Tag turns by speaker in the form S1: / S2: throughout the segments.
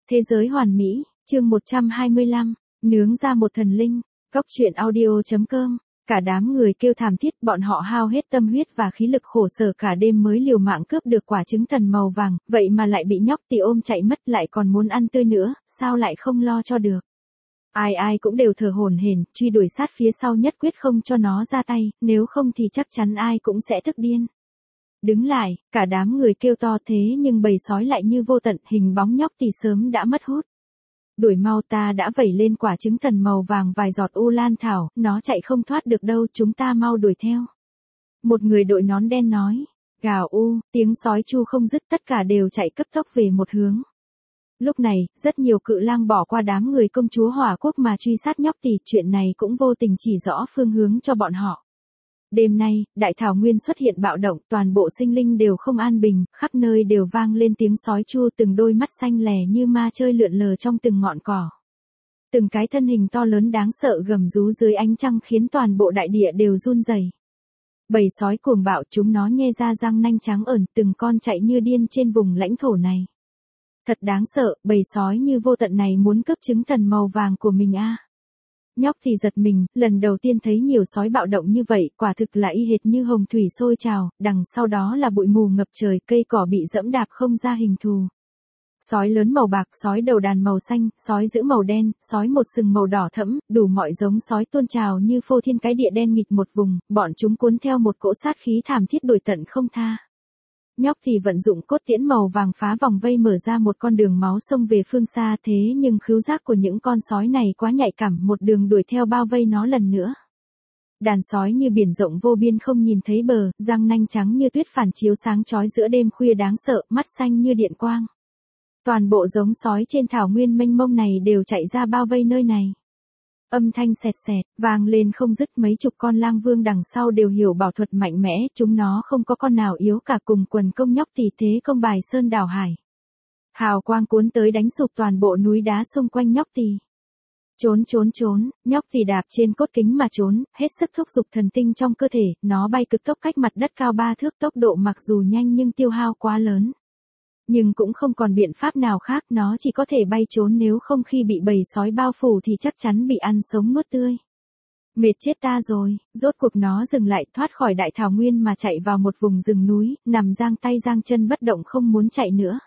S1: Thế giới hoàn mỹ, chương 125, nướng ra một thần linh, Cóc truyện audio.com. Cả đám người kêu thảm thiết, bọn họ hao hết tâm huyết và khí lực khổ sở cả đêm mới liều mạng cướp được quả trứng thần màu vàng, vậy mà lại bị nhóc tỳ ôm chạy mất, lại còn muốn ăn tươi nữa, sao lại không lo cho được. Ai ai cũng đều thở hổn hển, truy đuổi sát phía sau nhất quyết không cho nó ra tay, nếu không thì chắc chắn ai cũng sẽ tức điên. Đứng lại, cả đám người kêu to thế nhưng bầy sói lại như vô tận, hình bóng nhóc tỳ sớm đã mất hút. Đuổi mau, ta đã vẩy lên quả trứng thần màu vàng vài giọt u lan thảo, nó chạy không thoát được đâu, chúng ta mau đuổi theo. Một người đội nón đen nói, gào u, tiếng sói chu không dứt, tất cả đều chạy cấp tốc về một hướng. Lúc này, rất nhiều cự lang bỏ qua đám người công chúa Hỏa Quốc mà truy sát nhóc tỳ, chuyện này cũng vô tình chỉ rõ phương hướng cho bọn họ. Đêm nay, đại thảo nguyên xuất hiện bạo động, toàn bộ sinh linh đều không an bình, khắp nơi đều vang lên tiếng sói chu, từng đôi mắt xanh lè như ma chơi lượn lờ trong từng ngọn cỏ. Từng cái thân hình to lớn đáng sợ gầm rú dưới ánh trăng khiến toàn bộ đại địa đều run rẩy. Bầy sói cuồng bạo, chúng nó nhe ra răng nanh trắng ởn, từng con chạy như điên trên vùng lãnh thổ này. Thật đáng sợ, bầy sói như vô tận này muốn cướp trứng thần màu vàng của mình a. Nhóc thì giật mình, lần đầu tiên thấy nhiều sói bạo động như vậy, quả thực là y hệt như hồng thủy sôi trào, đằng sau đó là bụi mù ngập trời, cây cỏ bị dẫm đạp không ra hình thù. Sói lớn màu bạc, sói đầu đàn màu xanh, sói dữ màu đen, sói một sừng màu đỏ thẫm, đủ mọi giống sói tuôn trào như phô thiên cái địa đen nghịt một vùng, bọn chúng cuốn theo một cỗ sát khí thảm thiết đuổi tận không tha. Nhóc thì vận dụng cốt tiễn màu vàng phá vòng vây mở ra một con đường máu xông về phương xa, thế nhưng khứu giác của những con sói này quá nhạy cảm, một đường đuổi theo bao vây nó lần nữa. Đàn sói như biển rộng vô biên không nhìn thấy bờ, răng nanh trắng như tuyết phản chiếu sáng chói giữa đêm khuya đáng sợ, mắt xanh như điện quang. Toàn bộ giống sói trên thảo nguyên mênh mông này đều chạy ra bao vây nơi này. Âm thanh xẹt xẹt, vang lên không dứt, mấy chục con lang vương đằng sau đều hiểu bảo thuật mạnh mẽ, chúng nó không có con nào yếu cả, cùng quần công nhóc tỳ thế công bài sơn đảo hải. Hào quang cuốn tới đánh sụp toàn bộ núi đá xung quanh nhóc tỳ. Trốn trốn trốn, nhóc tỳ đạp trên cốt kính mà trốn, hết sức thúc giục thần tinh trong cơ thể, nó bay cực tốc cách mặt đất cao 3 thước, tốc độ mặc dù nhanh nhưng tiêu hao quá lớn. Nhưng cũng không còn biện pháp nào khác, nó chỉ có thể bay trốn, nếu không khi bị bầy sói bao phủ thì chắc chắn bị ăn sống nuốt tươi. Mệt chết ta rồi, rốt cuộc nó dừng lại, thoát khỏi đại thảo nguyên mà chạy vào một vùng rừng núi, nằm giang tay giang chân bất động không muốn chạy nữa.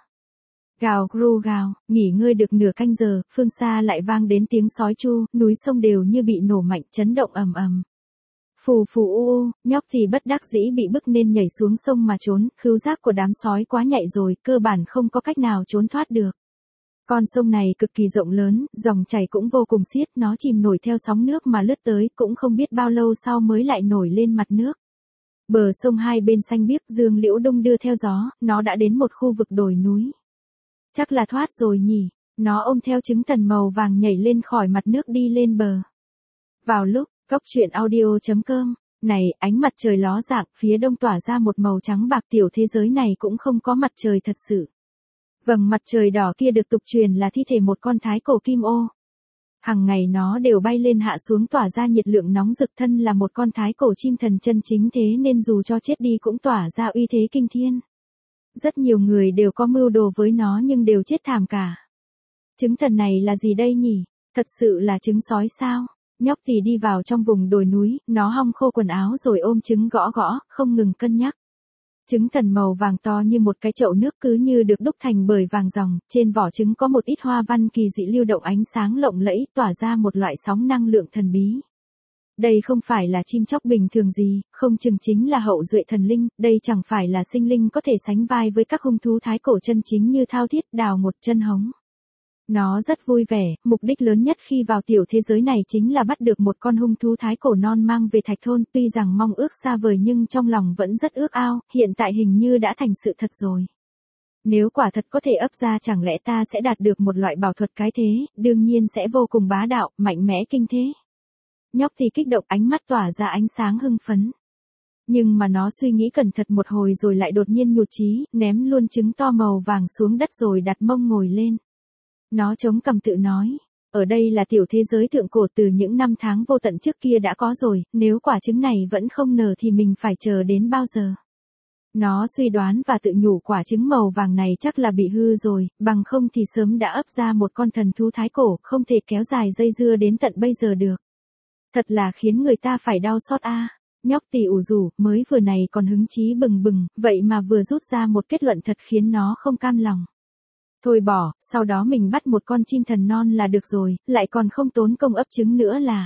S1: Gào gru gào, nghỉ ngơi được nửa canh giờ, phương xa lại vang đến tiếng sói chu, núi sông đều như bị nổ mạnh, chấn động ầm ầm. Phù phù u, nhóc thì bất đắc dĩ bị bức nên nhảy xuống sông mà trốn, khứu giác của đám sói quá nhạy rồi, cơ bản không có cách nào trốn thoát được. Con sông này cực kỳ rộng lớn, dòng chảy cũng vô cùng xiết, nó chìm nổi theo sóng nước mà lướt tới, cũng không biết bao lâu sau mới lại nổi lên mặt nước. Bờ sông hai bên xanh biếc, dương liễu đung đưa theo gió, nó đã đến một khu vực đồi núi. Chắc là thoát rồi nhỉ, nó ôm theo trứng thần màu vàng nhảy lên khỏi mặt nước đi lên bờ. Vào lúc Cóc truyện audio.com, này, ánh mặt trời ló dạng, phía đông tỏa ra một màu trắng bạc, tiểu thế giới này cũng không có mặt trời thật sự. Vầng mặt trời đỏ kia được tục truyền là thi thể một con thái cổ kim ô. Hằng ngày nó đều bay lên hạ xuống tỏa ra nhiệt lượng nóng rực, thân là một con thái cổ chim thần chân chính, thế nên dù cho chết đi cũng tỏa ra uy thế kinh thiên. Rất nhiều người đều có mưu đồ với nó nhưng đều chết thảm cả. Trứng thần này là gì đây nhỉ? Thật sự là trứng sói sao? Nhóc thì đi vào trong vùng đồi núi, nó hong khô quần áo rồi ôm trứng gõ gõ, không ngừng cân nhắc. Trứng thần màu vàng to như một cái chậu nước, cứ như được đúc thành bởi vàng ròng, trên vỏ trứng có một ít hoa văn kỳ dị lưu động ánh sáng lộng lẫy, tỏa ra một loại sóng năng lượng thần bí. Đây không phải là chim chóc bình thường gì, không chừng chính là hậu duệ thần linh, đây chẳng phải là sinh linh có thể sánh vai với các hung thú thái cổ chân chính như thao thiết, đào một chân hống. Nó rất vui vẻ, mục đích lớn nhất khi vào tiểu thế giới này chính là bắt được một con hung thú thái cổ non mang về thạch thôn, tuy rằng mong ước xa vời nhưng trong lòng vẫn rất ước ao, hiện tại hình như đã thành sự thật rồi. Nếu quả thật có thể ấp ra, chẳng lẽ ta sẽ đạt được một loại bảo thuật cái thế, đương nhiên sẽ vô cùng bá đạo, mạnh mẽ kinh thế. Nhóc thì kích động, ánh mắt tỏa ra ánh sáng hưng phấn. Nhưng mà nó suy nghĩ cẩn thận một hồi rồi lại đột nhiên nhụt chí, ném luôn trứng to màu vàng xuống đất rồi đặt mông ngồi lên. Nó chống cằm tự nói, ở đây là tiểu thế giới thượng cổ, từ những năm tháng vô tận trước kia đã có rồi, nếu quả trứng này vẫn không nở thì mình phải chờ đến bao giờ. Nó suy đoán và tự nhủ quả trứng màu vàng này chắc là bị hư rồi, bằng không thì sớm đã ấp ra một con thần thú thái cổ, không thể kéo dài dây dưa đến tận bây giờ được. Thật là khiến người ta phải đau xót a. Nhóc tỳ ủ rủ, mới vừa này còn hứng chí bừng bừng, vậy mà vừa rút ra một kết luận thật khiến nó không cam lòng. Thôi bỏ, sau đó mình bắt một con chim thần non là được rồi, lại còn không tốn công ấp trứng nữa là.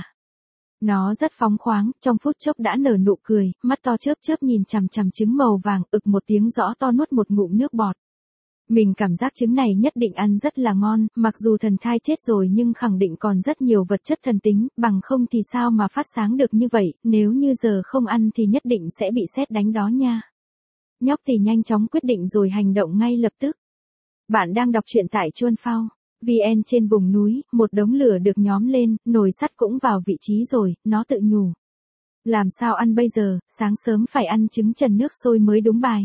S1: Nó rất phóng khoáng, trong phút chốc đã nở nụ cười, mắt to chớp chớp nhìn chằm chằm trứng màu vàng, ực một tiếng rõ to nuốt một ngụm nước bọt. Mình cảm giác trứng này nhất định ăn rất là ngon, mặc dù thần thai chết rồi nhưng khẳng định còn rất nhiều vật chất thần tính, bằng không thì sao mà phát sáng được như vậy, nếu như giờ không ăn thì nhất định sẽ bị sét đánh đó nha. Nhóc thì nhanh chóng quyết định rồi hành động ngay lập tức. Bạn đang đọc truyện tại Chuan Phao VN. Trên vùng núi, một đống lửa được nhóm lên, nồi sắt cũng vào vị trí rồi, nó tự nhủ. Làm sao ăn bây giờ, sáng sớm phải ăn trứng trần nước sôi mới đúng bài.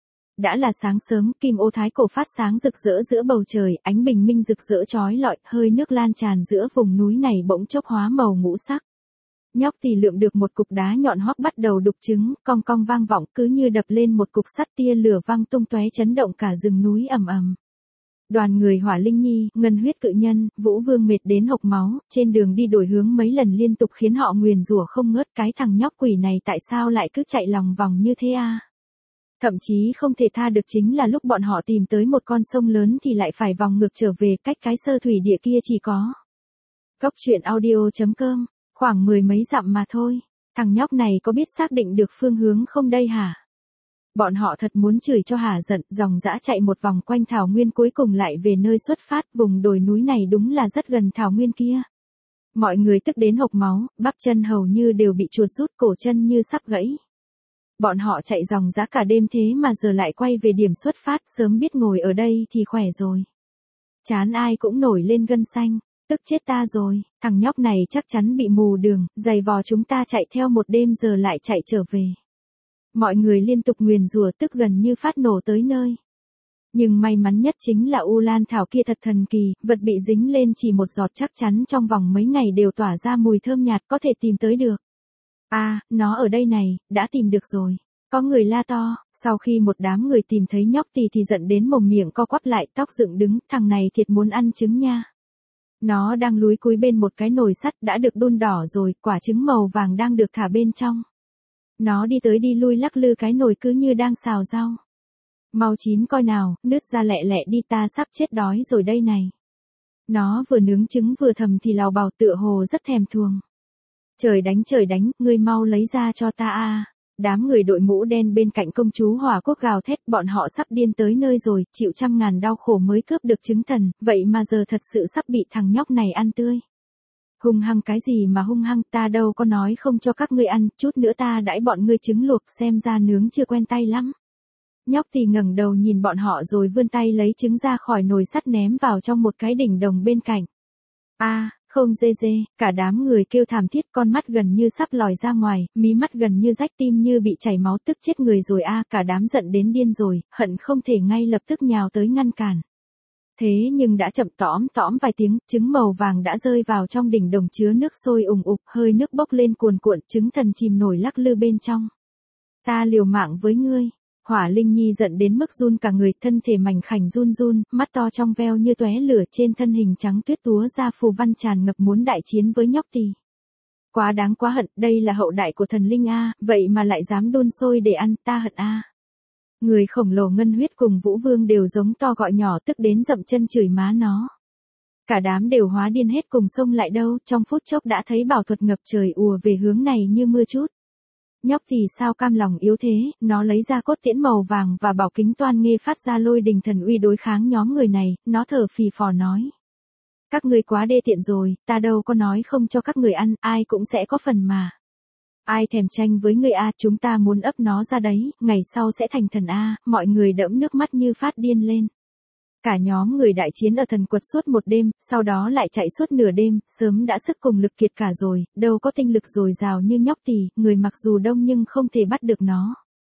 S1: Đã là sáng sớm, kim ô thái cổ phát sáng rực rỡ giữa bầu trời, ánh bình minh rực rỡ chói lọi, hơi nước lan tràn giữa vùng núi này bỗng chốc hóa màu ngũ sắc. Nhóc thì lượm được một cục đá nhọn hoắt bắt đầu đục trứng, cong cong vang vọng cứ như đập lên một cục sắt, tia lửa vang tung tóe chấn động cả rừng núi ầm ầm. Đoàn người Hỏa Linh Nhi, Ngân Huyết Cự Nhân, Vũ Vương mệt đến hộc máu, trên đường đi đổi hướng mấy lần liên tục khiến họ nguyền rủa không ngớt, cái thằng nhóc quỷ này tại sao lại cứ chạy lòng vòng như thế a? Thậm chí không thể tha được chính là lúc bọn họ tìm tới một con sông lớn thì lại phải vòng ngược trở về, cách cái sơ thủy địa kia chỉ có. Góc truyện audio.com, khoảng 10 mấy dặm mà thôi. Thằng nhóc này có biết xác định được phương hướng không đây hả? Bọn họ thật muốn chửi cho hả giận, dòng dã chạy một vòng quanh thảo nguyên cuối cùng lại về nơi xuất phát, vùng đồi núi này đúng là rất gần thảo nguyên kia. Mọi người tức đến hộc máu, bắp chân hầu như đều bị chuột rút, cổ chân như sắp gãy. Bọn họ chạy dòng dã cả đêm thế mà giờ lại quay về điểm xuất phát, sớm biết ngồi ở đây thì khỏe rồi. Chán ai cũng nổi lên gân xanh, tức chết ta rồi, thằng nhóc này chắc chắn bị mù đường, giày vò chúng ta chạy theo một đêm giờ lại chạy trở về. Mọi người liên tục nguyền rủa, tức gần như phát nổ tới nơi. Nhưng may mắn nhất chính là U Lan Thảo kia thật thần kỳ, vật bị dính lên chỉ một giọt chắc chắn trong vòng mấy ngày đều tỏa ra mùi thơm nhạt, có thể tìm tới được. À, nó ở đây này, đã tìm được rồi. Có người la to, sau khi một đám người tìm thấy nhóc thì giận đến mồm miệng co quắp lại, tóc dựng đứng, thằng này thiệt muốn ăn trứng nha. Nó đang lúi cúi bên một cái nồi sắt đã được đun đỏ rồi, quả trứng màu vàng đang được thả bên trong. Nó đi tới đi lui lắc lư cái nồi cứ như đang xào rau. Mau chín coi nào, nứt ra lẹ lẹ đi, ta sắp chết đói rồi đây này. Nó vừa nướng trứng vừa thầm thì lào bào, tựa hồ rất thèm thuồng. Trời đánh, ngươi mau lấy ra cho ta a. Đám người đội mũ đen bên cạnh công chúa Hỏa Quốc gào thét, bọn họ sắp điên tới nơi rồi, chịu trăm ngàn đau khổ mới cướp được trứng thần, vậy mà giờ thật sự sắp bị thằng nhóc này ăn tươi. Hung hăng cái gì mà hung hăng, ta đâu có nói không cho các ngươi ăn, chút nữa ta đãi bọn ngươi trứng luộc, xem ra nướng chưa quen tay lắm. Nhóc thì ngẩng đầu nhìn bọn họ rồi vươn tay lấy trứng ra khỏi nồi sắt ném vào trong một cái đỉnh đồng bên cạnh. A, không dê, cả đám người kêu thảm thiết, con mắt gần như sắp lòi ra ngoài, mí mắt gần như rách, tim như bị chảy máu, tức chết người rồi a, cả đám giận đến điên rồi, hận không thể ngay lập tức nhào tới ngăn cản. Thế nhưng đã chậm, tõm vài tiếng, trứng màu vàng đã rơi vào trong đỉnh đồng chứa nước sôi ùng ục, hơi nước bốc lên cuồn cuộn, trứng thần chìm nổi lắc lư bên trong. Ta liều mạng với ngươi. Hỏa Linh Nhi giận đến mức run cả người, thân thể mảnh khảnh run run, mắt to trong veo như tóe lửa, trên thân hình trắng tuyết túa ra phù văn tràn ngập muốn đại chiến với nhóc tỳ. Quá đáng quá hận, đây là hậu đại của thần linh a, vậy mà lại dám đun sôi để ăn, ta hận a. Người khổng lồ Ngân Huyết cùng Vũ Vương đều giống to gọi nhỏ, tức đến dậm chân chửi má nó. Cả đám đều hóa điên hết cùng xông lại đâu, trong phút chốc đã thấy bảo thuật ngập trời ùa về hướng này như mưa chút. Nhóc thì sao cam lòng yếu thế, nó lấy ra cốt tiễn màu vàng và bảo kính toan nghê phát ra lôi đình thần uy đối kháng nhóm người này, nó thở phì phò nói. Các ngươi quá đê tiện rồi, ta đâu có nói không cho các người ăn, ai cũng sẽ có phần mà. Ai thèm tranh với ngươi a, chúng ta muốn ấp nó ra đấy, ngày sau sẽ thành thần a, mọi người đẫm nước mắt như phát điên lên. Cả nhóm người đại chiến ở thần quật suốt một đêm, sau đó lại chạy suốt nửa đêm, sớm đã sức cùng lực kiệt cả rồi, đâu có tinh lực dồi dào như nhóc tỳ, người mặc dù đông nhưng không thể bắt được nó.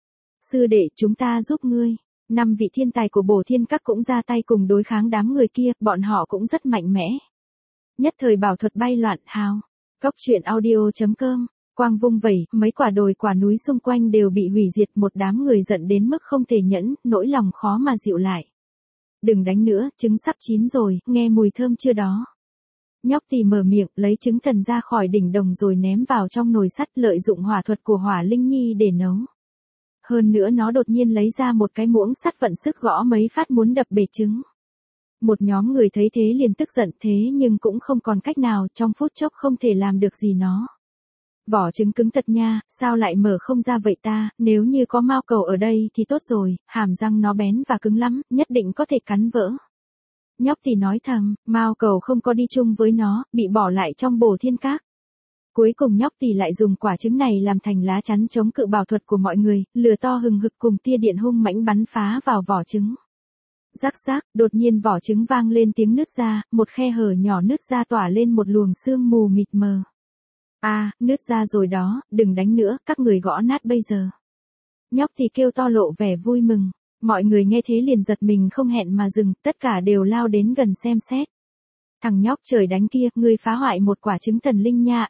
S1: Sư đệ, chúng ta giúp ngươi. 5 vị thiên tài của Bổ Thiên Các cũng ra tay cùng đối kháng đám người kia, bọn họ cũng rất mạnh mẽ. Nhất thời bảo thuật bay loạn hào. Góc truyện audio.com Quang vung vẩy, mấy quả đồi quả núi xung quanh đều bị hủy diệt, một đám người giận đến mức không thể nhẫn, nỗi lòng khó mà dịu lại. Đừng đánh nữa, trứng sắp chín rồi, nghe mùi thơm chưa đó. Nhóc Tỳ mở miệng, lấy trứng thần ra khỏi đỉnh đồng rồi ném vào trong nồi sắt, lợi dụng hỏa thuật của Hỏa Linh Nhi để nấu. Hơn nữa nó đột nhiên lấy ra một cái muỗng sắt vận sức gõ mấy phát muốn đập bể trứng. Một nhóm người thấy thế liền tức giận, thế nhưng cũng không còn cách nào, trong phút chốc không thể làm được gì nó. Vỏ trứng cứng thật nha, sao lại mở không ra vậy ta, nếu như có mao cầu ở đây thì tốt rồi, hàm răng nó bén và cứng lắm, nhất định có thể cắn vỡ. Nhóc Tỳ nói thầm, mao cầu không có đi chung với nó, bị bỏ lại trong bồ thiên các. Cuối cùng Nhóc Tỳ lại dùng quả trứng này làm thành lá chắn chống cự bảo thuật của mọi người, lửa to hừng hực cùng tia điện hung mãnh bắn phá vào vỏ trứng. Rắc rác, đột nhiên vỏ trứng vang lên tiếng nứt ra, một khe hở nhỏ nứt ra tỏa lên một luồng sương mù mịt mờ. Nứt ra rồi đó, đừng đánh nữa, các người gõ nát bây giờ. Nhóc Tỳ kêu to lộ vẻ vui mừng. Mọi người nghe thế liền giật mình không hẹn mà dừng, tất cả đều lao đến gần xem xét. Thằng nhóc trời đánh kia, ngươi phá hoại một quả trứng thần linh nha,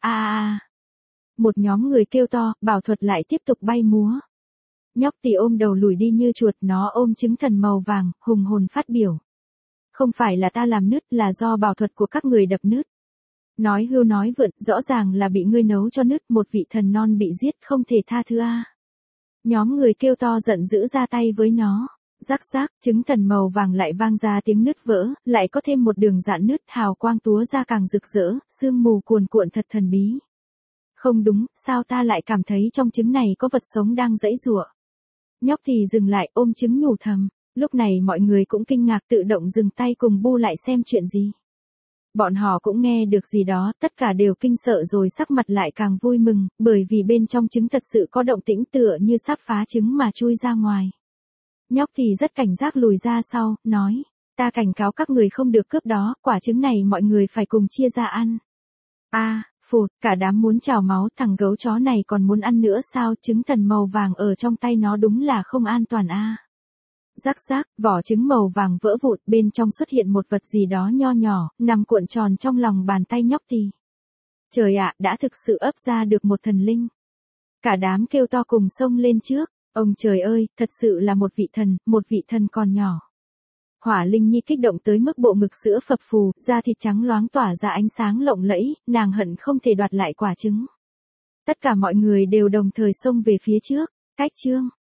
S1: Một nhóm người kêu to, bảo thuật lại tiếp tục bay múa. Nhóc Tỳ ôm đầu lùi đi như chuột, nó ôm trứng thần màu vàng, hùng hồn phát biểu. Không phải là ta làm nứt, là do bảo thuật của các người đập nứt. Nói hưu nói vượn, rõ ràng là bị ngươi nấu cho nứt, một vị thần non bị giết không thể tha thứ Nhóm người kêu to giận dữ ra tay với nó. Rắc rác, trứng thần màu vàng lại vang ra tiếng nứt vỡ, lại có thêm một đường dạn nứt, hào quang túa ra càng rực rỡ, sương mù cuồn cuộn thật thần bí. Không đúng, sao ta lại cảm thấy trong trứng này có vật sống đang giãy giụa. Nhóc Tỳ dừng lại ôm trứng nhủ thầm, lúc này mọi người cũng kinh ngạc tự động dừng tay cùng bu lại xem chuyện gì. Bọn họ cũng nghe được gì đó, tất cả đều kinh sợ rồi sắc mặt lại càng vui mừng, bởi vì bên trong trứng thật sự có động tĩnh tựa như sắp phá trứng mà chui ra ngoài. Nhóc Tỳ rất cảnh giác lùi ra sau, nói, ta cảnh cáo các người không được cướp đó, quả trứng này mọi người phải cùng chia ra ăn. Phụt, cả đám muốn trào máu, thằng gấu chó này còn muốn ăn nữa sao, trứng thần màu vàng ở trong tay nó đúng là không an toàn Rắc rác, vỏ trứng màu vàng vỡ vụn, bên trong xuất hiện một vật gì đó nho nhỏ, nằm cuộn tròn trong lòng bàn tay Nhóc Tỳ. Trời ạ, đã thực sự ấp ra được một thần linh. Cả đám kêu to cùng xông lên trước, ông trời ơi, thật sự là một vị thần còn nhỏ. Hỏa Linh Nhi kích động tới mức bộ ngực sữa phập phù, da thịt trắng loáng tỏa ra ánh sáng lộng lẫy, nàng hận không thể đoạt lại quả trứng. Tất cả mọi người đều đồng thời xông về phía trước, cách chương.